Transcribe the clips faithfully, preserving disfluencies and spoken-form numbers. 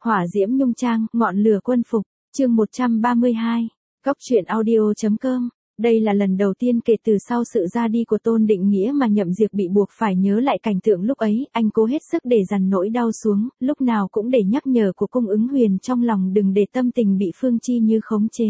Hỏa diễm nhung trang, ngọn lửa quân phục, chương một trăm ba mươi hai, Góc truyện audio chấm com. Đây là lần đầu tiên kể từ sau sự ra đi của Tôn Định Nghĩa mà Nhậm Diệp bị buộc phải nhớ lại cảnh tượng lúc ấy, anh cố hết sức để dằn nỗi đau xuống, lúc nào cũng để nhắc nhở của Cung Ứng Huyền trong lòng đừng để tâm tình bị Phương Chi Như khống chế.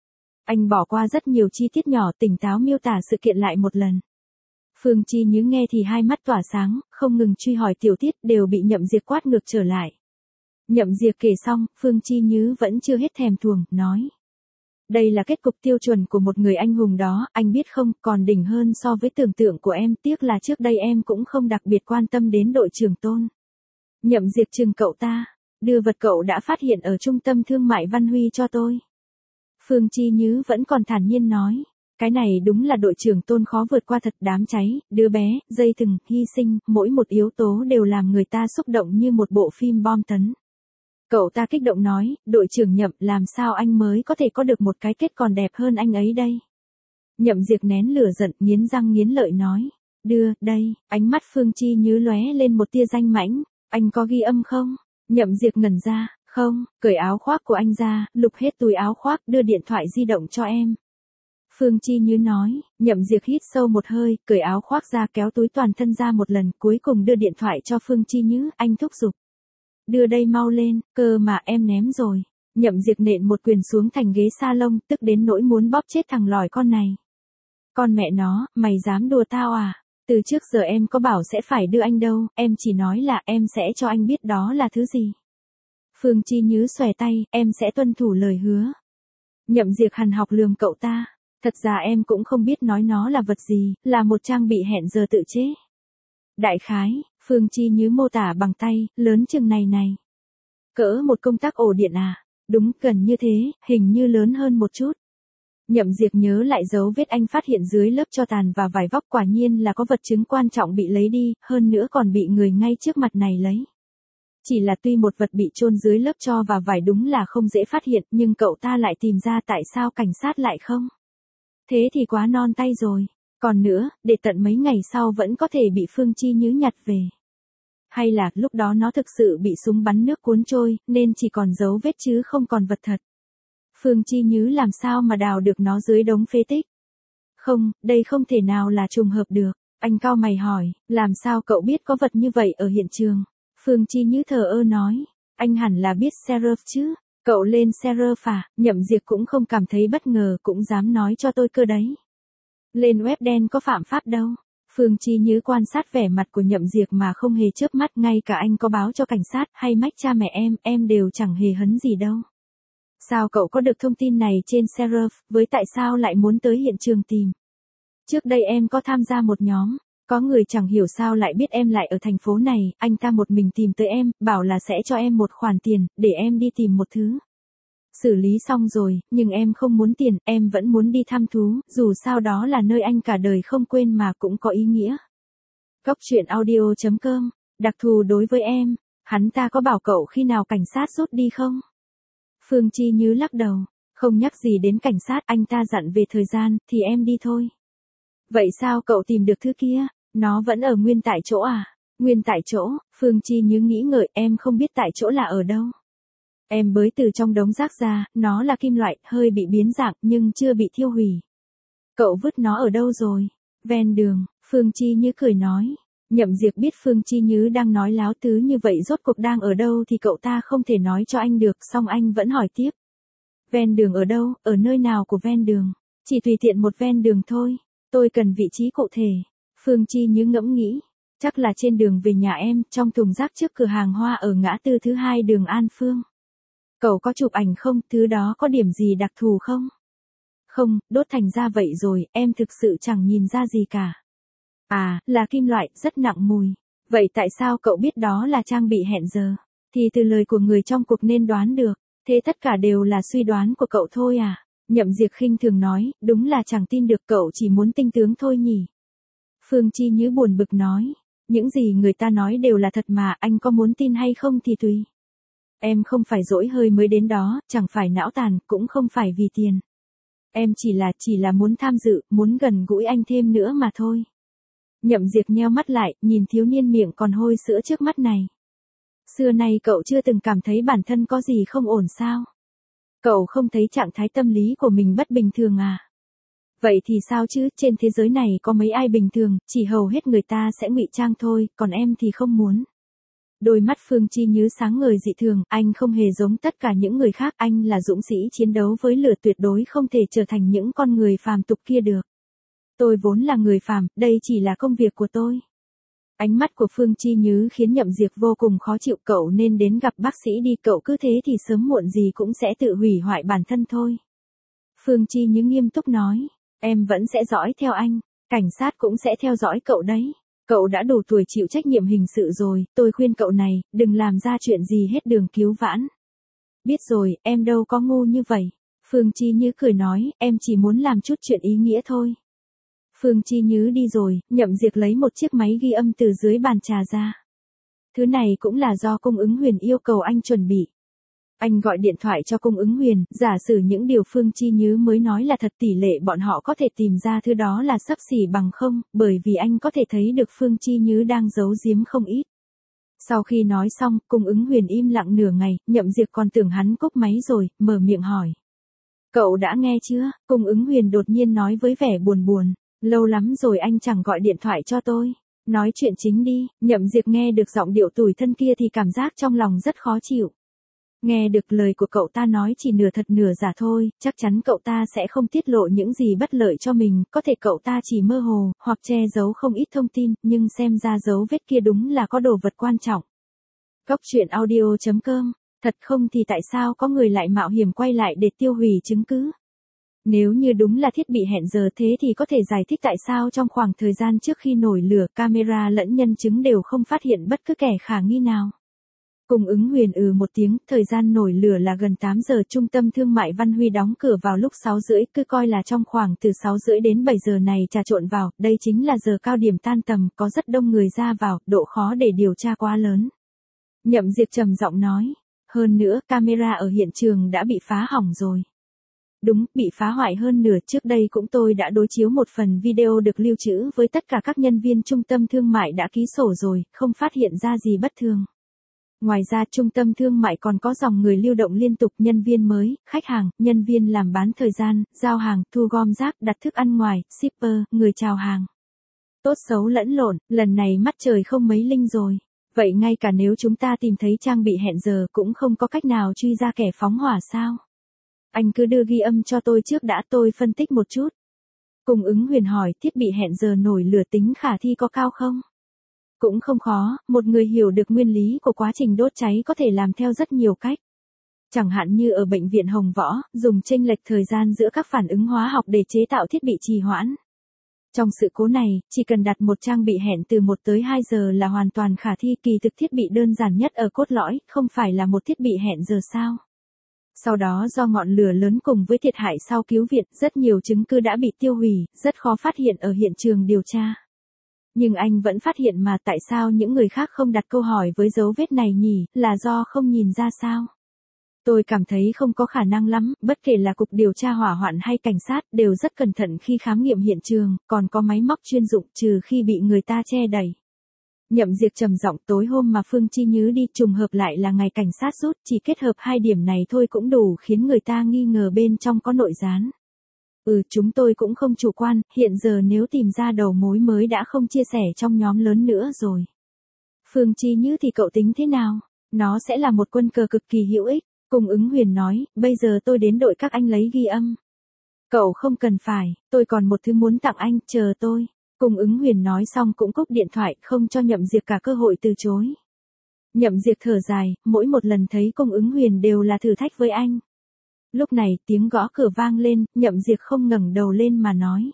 Anh bỏ qua rất nhiều chi tiết nhỏ, tỉnh táo miêu tả sự kiện lại một lần. Phương Chi Như nghe thì hai mắt tỏa sáng, không ngừng truy hỏi tiểu tiết đều bị Nhậm Diệp quát ngược trở lại. Nhậm Diệp kể xong, Phương Chi Như vẫn chưa hết thèm thuồng, nói. Đây là kết cục tiêu chuẩn của một người anh hùng đó, anh biết không, còn đỉnh hơn so với tưởng tượng của em, tiếc là trước đây em cũng không đặc biệt quan tâm đến đội trưởng Tôn. Nhậm Diệp trừng cậu ta, đưa vật cậu đã phát hiện ở trung tâm thương mại Văn Huy cho tôi. Phương Chi Như vẫn còn thản nhiên nói, cái này đúng là đội trưởng Tôn khó vượt qua thật, đám cháy, đứa bé, dây thừng, hy sinh, mỗi một yếu tố đều làm người ta xúc động như một bộ phim bom tấn. Cậu ta kích động nói, đội trưởng Nhậm, làm sao anh mới có thể có được một cái kết còn đẹp hơn anh ấy đây? Nhậm Diệp nén lửa giận, nghiến răng nghiến lợi nói, đưa, đây, ánh mắt Phương Chi Như lóe lên một tia danh mãnh, anh có ghi âm không? Nhậm Diệp ngẩn ra, không, cởi áo khoác của anh ra, lục hết túi áo khoác, đưa điện thoại di động cho em. Phương Chi Như nói, Nhậm Diệp hít sâu một hơi, cởi áo khoác ra kéo túi toàn thân ra một lần, cuối cùng đưa điện thoại cho Phương Chi Như, anh thúc giục. Đưa đây mau lên, cơ mà em ném rồi. Nhậm Diệp nện một quyền xuống thành ghế salon, tức đến nỗi muốn bóp chết thằng lòi con này. Con mẹ nó, mày dám đùa tao à? Từ trước giờ em có bảo sẽ phải đưa anh đâu, em chỉ nói là em sẽ cho anh biết đó là thứ gì. Phương Chi Như xòe tay, em sẽ tuân thủ lời hứa. Nhậm Diệp hằn học lườm cậu ta. Thật ra em cũng không biết nói nó là vật gì, là một trang bị hẹn giờ tự chế. Đại khái, Phương Chi Như mô tả bằng tay, lớn chừng này này. Cỡ một công tắc ổ điện à? Đúng, gần như thế, hình như lớn hơn một chút. Nhậm Diệp nhớ lại dấu vết anh phát hiện dưới lớp tro tàn và vải vóc, quả nhiên là có vật chứng quan trọng bị lấy đi, hơn nữa còn bị người ngay trước mặt này lấy. Chỉ là tuy một vật bị chôn dưới lớp tro và vải đúng là không dễ phát hiện, nhưng cậu ta lại tìm ra tại sao cảnh sát lại không. Thế thì quá non tay rồi. Còn nữa, để tận mấy ngày sau vẫn có thể bị Phương Chi Như nhặt về. Hay là lúc đó nó thực sự bị súng bắn nước cuốn trôi, nên chỉ còn dấu vết chứ không còn vật thật. Phương Chi Như làm sao mà đào được nó dưới đống phế tích? Không, đây không thể nào là trùng hợp được. Anh cau mày hỏi, làm sao cậu biết có vật như vậy ở hiện trường? Phương Chi Như thờ ơ nói, anh hẳn là biết Sheriff chứ. Cậu lên Sheriff à? Nhậm Diệp cũng không cảm thấy bất ngờ, cũng dám nói cho tôi cơ đấy. Lên web đen có phạm pháp đâu. Phương Chi Như quan sát vẻ mặt của Nhậm Diệp mà không hề chớp mắt, ngay cả anh có báo cho cảnh sát hay mách cha mẹ em, em đều chẳng hề hấn gì đâu. Sao cậu có được thông tin này trên Sheriff, với tại sao lại muốn tới hiện trường tìm? Trước đây em có tham gia một nhóm, có người chẳng hiểu sao lại biết em lại ở thành phố này, anh ta một mình tìm tới em, bảo là sẽ cho em một khoản tiền, để em đi tìm một thứ. Xử lý xong rồi, nhưng em không muốn tiền, em vẫn muốn đi thăm thú, dù sao đó là nơi anh cả đời không quên mà cũng có ý nghĩa. Góc truyện audio chấm com, đặc thù đối với em, hắn ta có bảo cậu khi nào cảnh sát rút đi không? Phương Chi Như lắc đầu, không nhắc gì đến cảnh sát, anh ta dặn về thời gian, thì em đi thôi. Vậy sao cậu tìm được thứ kia, nó vẫn ở nguyên tại chỗ à? Nguyên tại chỗ, Phương Chi Như nghĩ ngợi, em không biết tại chỗ là ở đâu. Em bới từ trong đống rác ra, nó là kim loại, hơi bị biến dạng, nhưng chưa bị thiêu hủy. Cậu vứt nó ở đâu rồi? Ven đường, Phương Chi Như cười nói. Nhậm Diệp biết Phương Chi Như đang nói láo tứ như vậy rốt cuộc đang ở đâu thì cậu ta không thể nói cho anh được, song anh vẫn hỏi tiếp. Ven đường ở đâu, ở nơi nào của ven đường? Chỉ tùy tiện một ven đường thôi, tôi cần vị trí cụ thể. Phương Chi Như ngẫm nghĩ. Chắc là trên đường về nhà em, trong thùng rác trước cửa hàng hoa ở ngã tư thứ hai đường An Phương. Cậu có chụp ảnh không, thứ đó có điểm gì đặc thù không? Không, đốt thành ra vậy rồi, em thực sự chẳng nhìn ra gì cả. À, là kim loại, rất nặng mùi. Vậy tại sao cậu biết đó là trang bị hẹn giờ? Thì từ lời của người trong cuộc nên đoán được, thế tất cả đều là suy đoán của cậu thôi à? Nhậm Diệp khinh thường nói, đúng là chẳng tin được, cậu chỉ muốn tinh tướng thôi nhỉ? Phương Chi Như buồn bực nói, những gì người ta nói đều là thật mà, anh có muốn tin hay không thì tùy. Em không phải dỗi hơi mới đến đó, chẳng phải não tàn, cũng không phải vì tiền. Em chỉ là, chỉ là muốn tham dự, muốn gần gũi anh thêm nữa mà thôi. Nhậm Diệp nheo mắt lại, nhìn thiếu niên miệng còn hôi sữa trước mắt này. Xưa nay cậu chưa từng cảm thấy bản thân có gì không ổn sao? Cậu không thấy trạng thái tâm lý của mình bất bình thường à? Vậy thì sao chứ, trên thế giới này có mấy ai bình thường, chỉ hầu hết người ta sẽ ngụy trang thôi, còn em thì không muốn. Đôi mắt Phương Chi Nhứ sáng ngời dị thường, anh không hề giống tất cả những người khác, anh là dũng sĩ chiến đấu với lửa tuyệt đối không thể trở thành những con người phàm tục kia được. Tôi vốn là người phàm, đây chỉ là công việc của tôi. Ánh mắt của Phương Chi Nhứ khiến Nhậm Diệp vô cùng khó chịu, cậu nên đến gặp bác sĩ đi, cậu cứ thế thì sớm muộn gì cũng sẽ tự hủy hoại bản thân thôi. Phương Chi Nhứ nghiêm túc nói, em vẫn sẽ dõi theo anh, cảnh sát cũng sẽ theo dõi cậu đấy. Cậu đã đủ tuổi chịu trách nhiệm hình sự rồi, tôi khuyên cậu này, đừng làm ra chuyện gì hết đường cứu vãn. Biết rồi, em đâu có ngu như vậy. Phương Chi Nhứ cười nói, em chỉ muốn làm chút chuyện ý nghĩa thôi. Phương Chi Nhứ đi rồi, Nhậm Diệp lấy một chiếc máy ghi âm từ dưới bàn trà ra. Thứ này cũng là do Cung Ứng Huyền yêu cầu anh chuẩn bị. Anh gọi điện thoại cho Cung Ứng Huyền, giả sử những điều Phương Chi Nhứ mới nói là thật, tỷ lệ bọn họ có thể tìm ra thứ đó là xấp xỉ bằng không, bởi vì anh có thể thấy được Phương Chi Nhứ đang giấu giếm không ít. Sau khi nói xong, Cung Ứng Huyền im lặng nửa ngày, Nhậm Diệp còn tưởng hắn cúp máy rồi, mở miệng hỏi. Cậu đã nghe chưa? Cung Ứng Huyền đột nhiên nói với vẻ buồn buồn. Lâu lắm rồi anh chẳng gọi điện thoại cho tôi. Nói chuyện chính đi. Nhậm Diệp nghe được giọng điệu tủi thân kia thì cảm giác trong lòng rất khó chịu. Nghe được lời của cậu ta nói chỉ nửa thật nửa giả thôi, chắc chắn cậu ta sẽ không tiết lộ những gì bất lợi cho mình, có thể cậu ta chỉ mơ hồ, hoặc che giấu không ít thông tin, nhưng xem ra dấu vết kia đúng là có đồ vật quan trọng. Góc truyện audio chấm com, thật không thì tại sao có người lại mạo hiểm quay lại để tiêu hủy chứng cứ? Nếu như đúng là thiết bị hẹn giờ thế thì có thể giải thích tại sao trong khoảng thời gian trước khi nổi lửa, camera lẫn nhân chứng đều không phát hiện bất cứ kẻ khả nghi nào. Cung Ứng Huyền ừ một tiếng, thời gian nổi lửa là gần tám giờ, trung tâm thương mại Văn Huy đóng cửa vào lúc sáu rưỡi, cứ coi là trong khoảng từ sáu rưỡi đến bảy giờ này trà trộn vào, đây chính là giờ cao điểm tan tầm, có rất đông người ra vào, độ khó để điều tra quá lớn. Nhậm Diệp trầm giọng nói, hơn nữa, camera ở hiện trường đã bị phá hỏng rồi. Đúng, bị phá hoại hơn nửa, trước đây cũng tôi đã đối chiếu một phần video được lưu trữ với tất cả các nhân viên trung tâm thương mại đã ký sổ rồi, không phát hiện ra gì bất thường. Ngoài ra trung tâm thương mại còn có dòng người lưu động liên tục, nhân viên mới, khách hàng, nhân viên làm bán thời gian, giao hàng, thu gom rác, đặt thức ăn ngoài, shipper, người chào hàng. Tốt xấu lẫn lộn, lần này mắt trời không mấy linh rồi. Vậy ngay cả nếu chúng ta tìm thấy trang bị hẹn giờ cũng không có cách nào truy ra kẻ phóng hỏa sao? Anh cứ đưa ghi âm cho tôi trước đã, tôi phân tích một chút. Cung Ứng Huyền hỏi, thiết bị hẹn giờ nổi lửa tính khả thi có cao không? Cũng không khó, một người hiểu được nguyên lý của quá trình đốt cháy có thể làm theo rất nhiều cách. Chẳng hạn như ở bệnh viện Hồng Võ, dùng chênh lệch thời gian giữa các phản ứng hóa học để chế tạo thiết bị trì hoãn. Trong sự cố này, chỉ cần đặt một trang bị hẹn từ một tới hai giờ là hoàn toàn khả thi, kỳ thực thiết bị đơn giản nhất ở cốt lõi, không phải là một thiết bị hẹn giờ sao? Sau đó do ngọn lửa lớn cùng với thiệt hại sau cứu viện, rất nhiều chứng cứ đã bị tiêu hủy, rất khó phát hiện ở hiện trường điều tra. Nhưng anh vẫn phát hiện mà, tại sao những người khác không đặt câu hỏi với dấu vết này nhỉ, là do không nhìn ra sao? Tôi cảm thấy không có khả năng lắm, bất kể là cục điều tra hỏa hoạn hay cảnh sát đều rất cẩn thận khi khám nghiệm hiện trường, còn có máy móc chuyên dụng trừ khi bị người ta che đậy. Nhậm Diệp trầm giọng, tối hôm mà Phương Chi Nhứ đi trùng hợp lại là ngày cảnh sát rút, chỉ kết hợp hai điểm này thôi cũng đủ khiến người ta nghi ngờ bên trong có nội gián. Ừ, chúng tôi cũng không chủ quan, hiện giờ nếu tìm ra đầu mối mới đã không chia sẻ trong nhóm lớn nữa rồi. Phương Chi Nhứ thì cậu tính thế nào? Nó sẽ là một quân cờ cực kỳ hữu ích. Cung Ứng Huyền nói, bây giờ tôi đến đội các anh lấy ghi âm. Cậu không cần phải, tôi còn một thứ muốn tặng anh, chờ tôi. Cung Ứng Huyền nói xong cũng cúp điện thoại, không cho Nhậm Diệp cả cơ hội từ chối. Nhậm Diệp thở dài, mỗi một lần thấy Cung Ứng Huyền đều là thử thách với anh. Lúc này, tiếng gõ cửa vang lên, Nhậm Diệp không ngẩng đầu lên mà nói.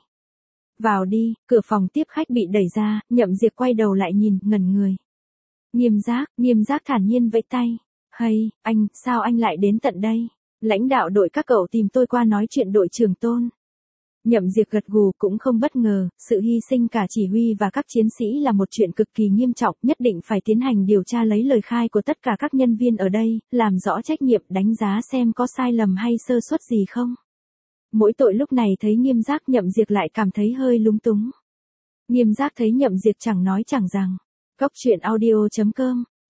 Vào đi, cửa phòng tiếp khách bị đẩy ra, Nhậm Diệp quay đầu lại nhìn, ngẩn người. Nghiêm Giác, Nghiêm Giác thản nhiên vẫy tay. Hay, anh, sao anh lại đến tận đây? Lãnh đạo đội các cậu tìm tôi qua nói chuyện đội trưởng Tôn. Nhậm Diệp gật gù, cũng không bất ngờ, sự hy sinh cả chỉ huy và các chiến sĩ là một chuyện cực kỳ nghiêm trọng, nhất định phải tiến hành điều tra lấy lời khai của tất cả các nhân viên ở đây, làm rõ trách nhiệm, đánh giá xem có sai lầm hay sơ suất gì không. Mỗi tội lúc này thấy Nghiêm Giác, Nhậm Diệp lại cảm thấy hơi lúng túng. Nghiêm Giác thấy Nhậm Diệp chẳng nói chẳng rằng. Góc truyện audio chấm com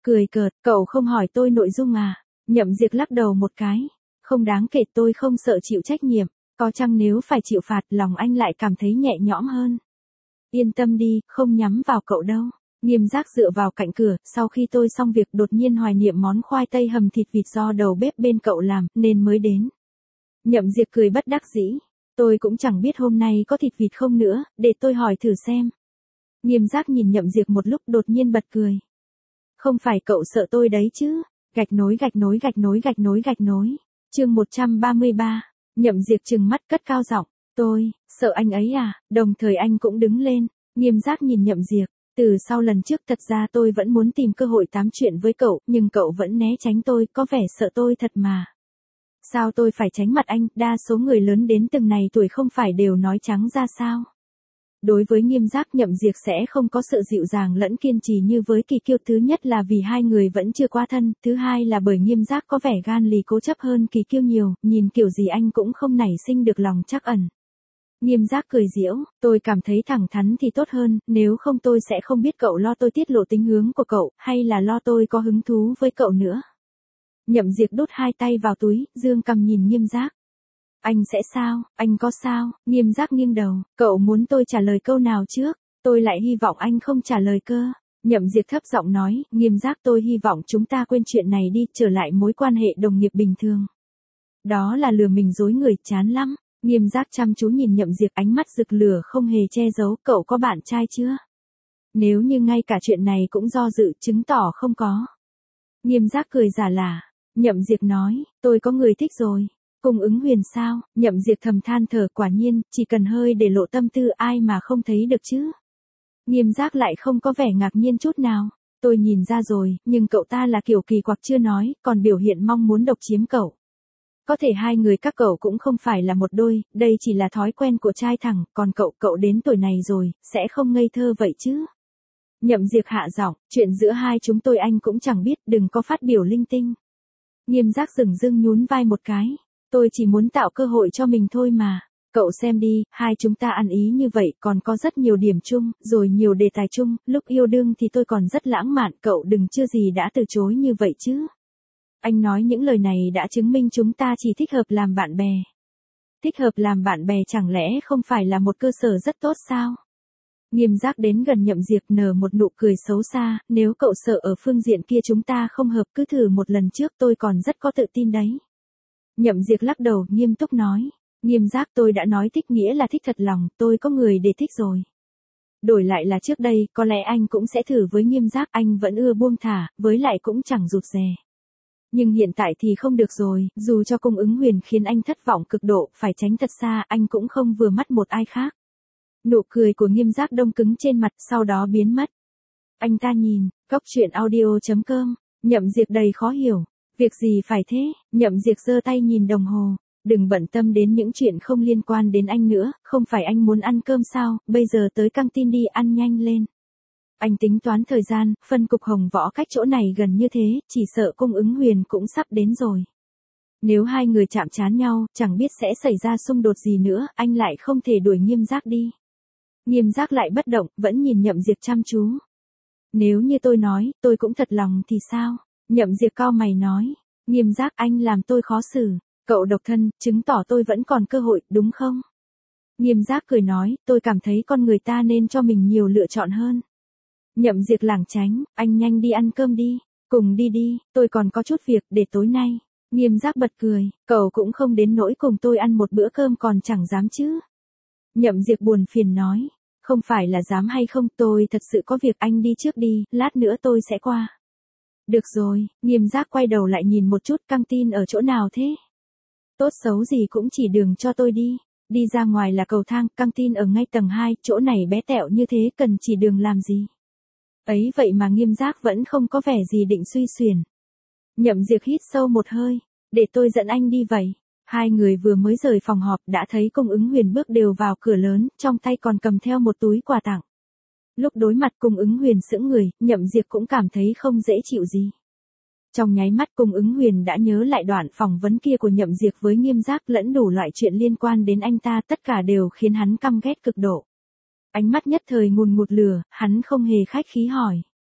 Cười cợt, cậu không hỏi tôi nội dung à? Nhậm Diệt lắc đầu một cái. Không đáng kể, tôi không sợ chịu trách nhiệm. Có chăng nếu phải chịu phạt, lòng anh lại cảm thấy nhẹ nhõm hơn. Yên tâm đi, không nhắm vào cậu đâu. Nghiêm Giác dựa vào cạnh cửa, sau khi tôi xong việc đột nhiên hoài niệm món khoai tây hầm thịt vịt do đầu bếp bên cậu làm, nên mới đến. Nhậm Diệt cười bất đắc dĩ. Tôi cũng chẳng biết hôm nay có thịt vịt không nữa, để tôi hỏi thử xem. Nghiêm Giác nhìn Nhậm Diệt một lúc đột nhiên bật cười. Không phải cậu sợ tôi đấy chứ? Gạch nối gạch nối gạch nối gạch nối gạch nối. Chương một trăm ba mươi ba. Nhậm Diệt trừng mắt cất cao giọng. Tôi, sợ anh ấy à? Đồng thời anh cũng đứng lên. Nghiêm Giác nhìn Nhậm Diệt. Từ sau lần trước thật ra tôi vẫn muốn tìm cơ hội tám chuyện với cậu, nhưng cậu vẫn né tránh tôi, có vẻ sợ tôi thật mà. Sao tôi phải tránh mặt anh, đa số người lớn đến từng này tuổi không phải đều nói trắng ra sao? Đối với Nghiêm Giác, Nhậm Diệt sẽ không có sự dịu dàng lẫn kiên trì như với Kỳ Kiêu, thứ nhất là vì hai người vẫn chưa quá thân, thứ hai là bởi Nghiêm Giác có vẻ gan lì cố chấp hơn Kỳ Kiêu nhiều, nhìn kiểu gì anh cũng không nảy sinh được lòng trắc ẩn. Nghiêm Giác cười giễu, tôi cảm thấy thẳng thắn thì tốt hơn, nếu không tôi sẽ không biết cậu lo tôi tiết lộ tính hướng của cậu, hay là lo tôi có hứng thú với cậu nữa. Nhậm Diệt đút hai tay vào túi, dương cằm nhìn Nghiêm Giác. Anh sẽ sao, anh có sao? Nghiêm Giác nghiêng đầu, cậu muốn tôi trả lời câu nào trước? Tôi lại hy vọng anh không trả lời cơ. Nhậm Diệt thấp giọng nói, Nghiêm Giác, tôi hy vọng chúng ta quên chuyện này đi, trở lại mối quan hệ đồng nghiệp bình thường. Đó là lừa mình dối người, chán lắm. Nghiêm Giác chăm chú nhìn Nhậm Diệt, ánh mắt rực lửa không hề che giấu, cậu có bạn trai chưa? Nếu như ngay cả chuyện này cũng do dự, chứng tỏ không có. Nghiêm Giác cười giả lả. Nhậm Diệt nói, tôi có người thích rồi. Cung Ứng Huyền sao? Nhậm Diệt thầm than thở, quả nhiên, chỉ cần hơi để lộ tâm tư ai mà không thấy được chứ. Nghiêm Giác lại không có vẻ ngạc nhiên chút nào. Tôi nhìn ra rồi, nhưng cậu ta là kiểu kỳ quặc chưa nói, còn biểu hiện mong muốn độc chiếm cậu. Có thể hai người các cậu cũng không phải là một đôi, đây chỉ là thói quen của trai thẳng, còn cậu, cậu đến tuổi này rồi, sẽ không ngây thơ vậy chứ. Nhậm Diệt hạ giọng, chuyện giữa hai chúng tôi anh cũng chẳng biết, đừng có phát biểu linh tinh. Nghiêm Giác dửng dưng nhún vai một cái. Tôi chỉ muốn tạo cơ hội cho mình thôi mà. Cậu xem đi, hai chúng ta ăn ý như vậy, còn có rất nhiều điểm chung, rồi nhiều đề tài chung, lúc yêu đương thì tôi còn rất lãng mạn, cậu đừng chưa gì đã từ chối như vậy chứ. Anh nói những lời này đã chứng minh chúng ta chỉ thích hợp làm bạn bè. Thích hợp làm bạn bè chẳng lẽ không phải là một cơ sở rất tốt sao? Nghiêm Giác đến gần Nhậm Diệt nở một nụ cười xấu xa, nếu cậu sợ ở phương diện kia chúng ta không hợp cứ thử một lần trước, tôi còn rất có tự tin đấy. Nhậm Diệt lắc đầu, nghiêm túc nói. Nghiêm Giác, tôi đã nói thích nghĩa là thích thật lòng, tôi có người để thích rồi. Đổi lại là trước đây, có lẽ anh cũng sẽ thử với Nghiêm Giác, anh vẫn ưa buông thả, với lại cũng chẳng rụt rè. Nhưng hiện tại thì không được rồi, dù cho Cung Ứng Huyền khiến anh thất vọng cực độ, phải tránh thật xa, anh cũng không vừa mắt một ai khác. Nụ cười của Nghiêm Giác đông cứng trên mặt, sau đó biến mất. Anh ta nhìn, cốc truyện audio chấm com, Nhậm Diệt đầy khó hiểu. Việc gì phải thế? Nhậm Diệt giơ tay nhìn đồng hồ. Đừng bận tâm đến những chuyện không liên quan đến anh nữa, không phải anh muốn ăn cơm sao, bây giờ tới căng tin đi, ăn nhanh lên. Anh tính toán thời gian, phân cục Hồng Võ cách chỗ này gần như thế, chỉ sợ Cung Ứng Huyền cũng sắp đến rồi. Nếu hai người chạm trán nhau, chẳng biết sẽ xảy ra xung đột gì nữa, anh lại không thể đuổi Nghiêm Giác đi. Nghiêm Giác lại bất động, vẫn nhìn Nhậm Diệt chăm chú. Nếu như tôi nói, tôi cũng thật lòng thì sao? Nhậm Diệt cau mày nói. Nghiêm Giác, anh làm tôi khó xử. Cậu độc thân, chứng tỏ tôi vẫn còn cơ hội, đúng không? Nghiêm Giác cười nói, tôi cảm thấy con người ta nên cho mình nhiều lựa chọn hơn. Nhậm Diệt lảng tránh, anh nhanh đi ăn cơm đi. Cùng đi đi, tôi còn có chút việc để tối nay. Nghiêm Giác bật cười, cậu cũng không đến nỗi cùng tôi ăn một bữa cơm còn chẳng dám chứ. Nhậm Diệt buồn phiền nói, không phải là dám hay không, tôi thật sự có việc, anh đi trước đi, lát nữa tôi sẽ qua. Được rồi, Nghiêm Giác quay đầu lại nhìn một chút, căng tin ở chỗ nào thế? Tốt xấu gì cũng chỉ đường cho tôi đi. Đi ra ngoài là cầu thang, căng tin ở ngay tầng hai, chỗ này bé tẹo như thế cần chỉ đường làm gì? Ấy vậy mà Nghiêm Giác vẫn không có vẻ gì định suy xuyển. Nhậm Diệt hít sâu một hơi, để tôi dẫn anh đi vậy. Hai người vừa mới rời phòng họp đã thấy Cung Ứng Huyền bước đều vào cửa lớn, trong tay còn cầm theo một túi quà tặng. Lúc đối mặt Cung Ứng Huyền sững người, Nhậm Diệt cũng cảm thấy không dễ chịu gì. Trong nháy mắt Cung Ứng Huyền đã nhớ lại đoạn phỏng vấn kia của Nhậm Diệt với Nghiêm Giác, lẫn đủ loại chuyện liên quan đến anh ta, tất cả đều khiến hắn căm ghét cực độ. Ánh mắt nhất thời ngùn ngụt lửa, hắn không hề khách khí hỏi.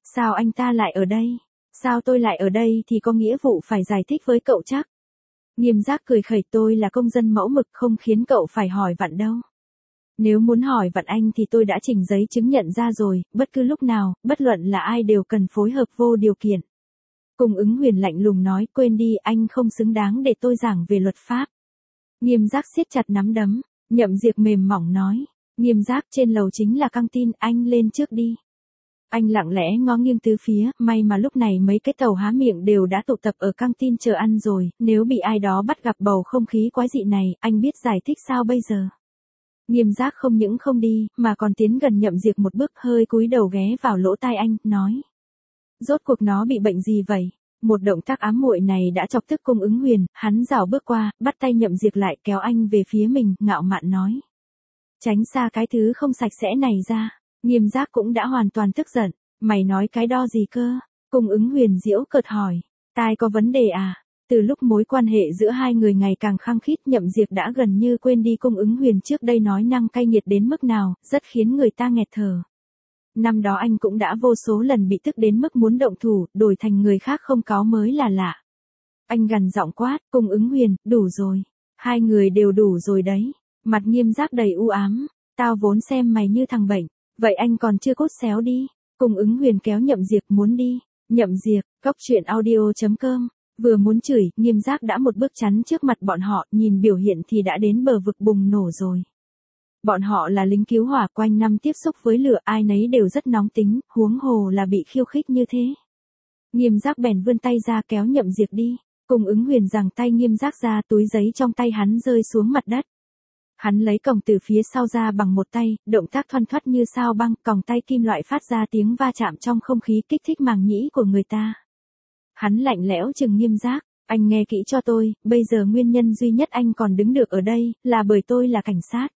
Sao anh ta lại ở đây? Sao tôi lại ở đây thì có nghĩa vụ phải giải thích với cậu chắc. Nghiêm Giác cười khẩy, tôi là công dân mẫu mực, không khiến cậu phải hỏi vặn đâu. Nếu muốn hỏi vặn anh thì tôi đã trình giấy chứng nhận ra rồi, bất cứ lúc nào, bất luận là ai đều cần phối hợp vô điều kiện. Cung Ứng Huyền lạnh lùng nói, quên đi, anh không xứng đáng để tôi giảng về luật pháp. Nghiêm Giác siết chặt nắm đấm, Nhậm Diệp mềm mỏng nói, Nghiêm Giác, trên lầu chính là căng tin, anh lên trước đi. Anh lặng lẽ ngó nghiêng tứ phía, may mà lúc này mấy cái tàu há miệng đều đã tụ tập ở căng tin chờ ăn rồi, nếu bị ai đó bắt gặp bầu không khí quái dị này, anh biết giải thích sao bây giờ. Nghiêm Giác không những không đi, mà còn tiến gần Nhậm Diệp một bước, hơi cúi đầu ghé vào lỗ tai anh, nói. Rốt cuộc nó bị bệnh gì vậy? Một động tác ám muội này đã chọc tức Cung Ứng Huyền, hắn rảo bước qua, bắt tay Nhậm Diệp lại, kéo anh về phía mình, ngạo mạn nói. Tránh xa cái thứ không sạch sẽ này ra. Nghiêm Giác cũng đã hoàn toàn tức giận, mày nói cái đo gì cơ? Cung Ứng Huyền giễu cợt hỏi, tai có vấn đề à? Từ lúc mối quan hệ giữa hai người ngày càng khăng khít, Nhậm Diệp đã gần như quên đi Cung Ứng Huyền trước đây nói năng cay nghiệt đến mức nào, rất khiến người ta nghẹt thở. Năm đó anh cũng đã vô số lần bị tức đến mức muốn động thủ, đổi thành người khác không có mới là lạ. Anh gằn giọng quát, Cung Ứng Huyền, đủ rồi. Hai người đều đủ rồi đấy. Mặt Nghiêm Giác đầy u ám, tao vốn xem mày như thằng bệnh. Vậy anh còn chưa cút xéo đi. Cung Ứng Huyền kéo Nhậm Diệp muốn đi. Nhậm Diệp, cóc truyện audio chấm com. Vừa muốn chửi, Nghiêm Giác đã một bước chắn trước mặt bọn họ, nhìn biểu hiện thì đã đến bờ vực bùng nổ rồi. Bọn họ là lính cứu hỏa, quanh năm tiếp xúc với lửa, ai nấy đều rất nóng tính, huống hồ là bị khiêu khích như thế. Nghiêm Giác bèn vươn tay ra kéo Nhậm Diệp đi. Cung Ứng Huyền giằng tay Nghiêm Giác ra, túi giấy trong tay hắn rơi xuống mặt đất. Hắn lấy còng từ phía sau ra bằng một tay, động tác thoăn thoắt như sao băng, còng tay kim loại phát ra tiếng va chạm trong không khí, kích thích màng nhĩ của người ta. Hắn lạnh lẽo trừng Nghiêm Giác, anh nghe kỹ cho tôi, bây giờ nguyên nhân duy nhất anh còn đứng được ở đây, là bởi tôi là cảnh sát.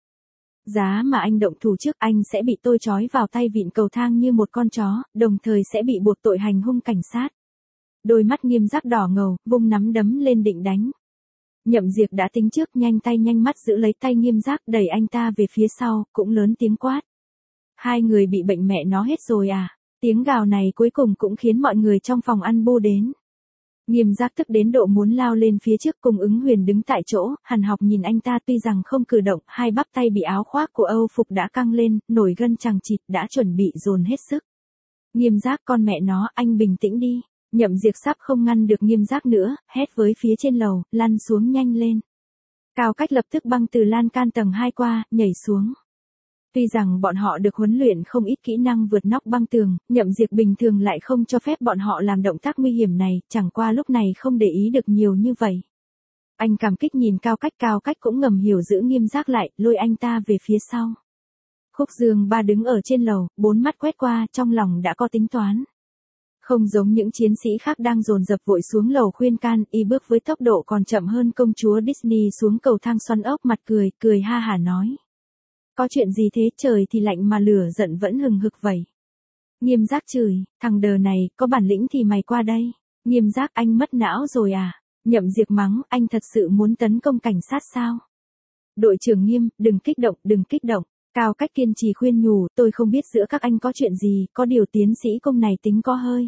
Giá mà anh động thủ trước, anh sẽ bị tôi trói vào tay vịn cầu thang như một con chó, đồng thời sẽ bị buộc tội hành hung cảnh sát. Đôi mắt Nghiêm Giác đỏ ngầu, vung nắm đấm lên định đánh. Nhậm Diệp đã tính trước, nhanh tay nhanh mắt giữ lấy tay Nghiêm Giác, đẩy anh ta về phía sau, cũng lớn tiếng quát. Hai người bị bệnh mẹ nó hết rồi à? Tiếng gào này cuối cùng cũng khiến mọi người trong phòng ăn bu đến. Nghiêm Giác tức đến độ muốn lao lên phía trước. Cung Ứng Huyền đứng tại chỗ, hằn học nhìn anh ta, tuy rằng không cử động, hai bắp tay bị áo khoác của Âu phục đã căng lên, nổi gân chằng chịt, đã chuẩn bị dồn hết sức. Nghiêm Giác, con mẹ nó, anh bình tĩnh đi. Nhậm Diệp sắp không ngăn được Nghiêm Giác nữa, hét với phía trên lầu, lăn xuống nhanh lên. Cao Cách lập tức băng từ lan can tầng hai qua, nhảy xuống. Tuy rằng bọn họ được huấn luyện không ít kỹ năng vượt nóc băng tường, Nhậm Diệp bình thường lại không cho phép bọn họ làm động tác nguy hiểm này, chẳng qua lúc này không để ý được nhiều như vậy. Anh cảm kích nhìn Cao Cách, Cao Cách cũng ngầm hiểu giữ Nghiêm Giác lại, lôi anh ta về phía sau. Khúc Dương Ba đứng ở trên lầu, bốn mắt quét qua, trong lòng đã có tính toán. Không giống những chiến sĩ khác đang dồn dập vội xuống lầu khuyên can, y bước với tốc độ còn chậm hơn công chúa Disney xuống cầu thang xoắn ốc, mặt cười, cười ha hả nói. Có chuyện gì thế, trời thì lạnh mà lửa giận vẫn hừng hực vậy. Nghiêm Giác chửi, thằng đờ này, có bản lĩnh thì mày qua đây. Nghiêm Giác, anh mất não rồi à? Nhậm Diệp mắng, anh thật sự muốn tấn công cảnh sát sao? Đội trưởng Nghiêm, đừng kích động, đừng kích động. Cao Cách kiên trì khuyên nhủ, tôi không biết giữa các anh có chuyện gì, có điều tiến sĩ công này tính có hơi.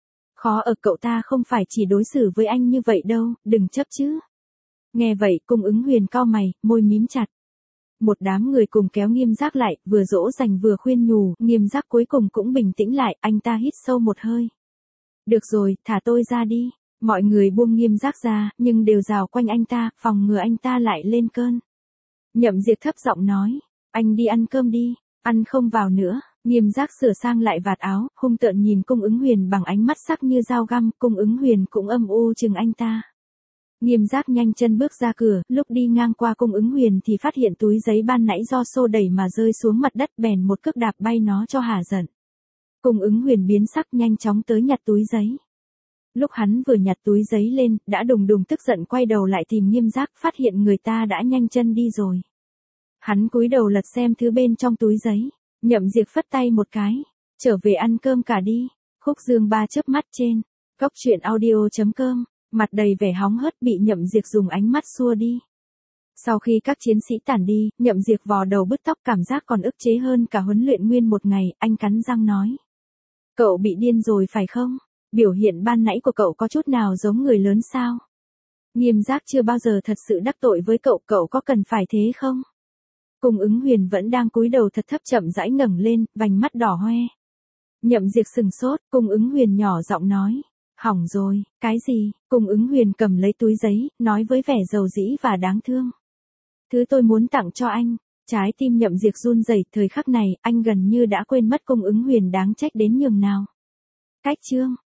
Khó ở cậu ta không phải chỉ đối xử với anh như vậy đâu, đừng chấp chứ. Nghe vậy, Cung Ứng Huyền cau mày, môi mím chặt. Một đám người cùng kéo Nghiêm Giác lại, vừa dỗ dành vừa khuyên nhủ, Nghiêm Giác cuối cùng cũng bình tĩnh lại, anh ta hít sâu một hơi. Được rồi, thả tôi ra đi. Mọi người buông Nghiêm Giác ra, nhưng đều rào quanh anh ta, phòng ngừa anh ta lại lên cơn. Nhậm Diệp thấp giọng nói, anh đi ăn cơm đi, ăn không vào nữa. Nghiêm Giác sửa sang lại vạt áo, hung tợn nhìn Cung Ứng Huyền bằng ánh mắt sắc như dao găm, Cung Ứng Huyền cũng âm u chừng anh ta. Nghiêm Giác nhanh chân bước ra cửa, lúc đi ngang qua Cung Ứng Huyền thì phát hiện túi giấy ban nãy do xô đẩy mà rơi xuống mặt đất, bèn một cước đạp bay nó cho hả giận. Cung Ứng Huyền biến sắc, nhanh chóng tới nhặt túi giấy. Lúc hắn vừa nhặt túi giấy lên, đã đùng đùng tức giận quay đầu lại tìm Nghiêm Giác, phát hiện người ta đã nhanh chân đi rồi. Hắn cúi đầu lật xem thứ bên trong túi giấy. Nhậm Diệp phất tay một cái, trở về ăn cơm cả đi. Khúc Dương Ba chớp mắt trên, cóc truyện audio chấm com, mặt đầy vẻ hóng hớt bị Nhậm Diệp dùng ánh mắt xua đi. Sau khi các chiến sĩ tản đi, Nhậm Diệp vò đầu bứt tóc, cảm giác còn ức chế hơn cả huấn luyện nguyên một ngày, anh cắn răng nói. Cậu bị điên rồi phải không? Biểu hiện ban nãy của cậu có chút nào giống người lớn sao? Nghiêm Giác chưa bao giờ thật sự đắc tội với cậu, cậu có cần phải thế không? Cung Ứng Huyền vẫn đang cúi đầu thật thấp chậm rãi ngẩng lên, vành mắt đỏ hoe. Nhậm Diệt sừng sốt, Cung Ứng Huyền nhỏ giọng nói. Hỏng rồi, cái gì? Cung Ứng Huyền cầm lấy túi giấy, nói với vẻ dầu dĩ và đáng thương. Thứ tôi muốn tặng cho anh. Trái tim Nhậm Diệt run rẩy, thời khắc này, anh gần như đã quên mất Cung Ứng Huyền đáng trách đến nhường nào. Cách chương,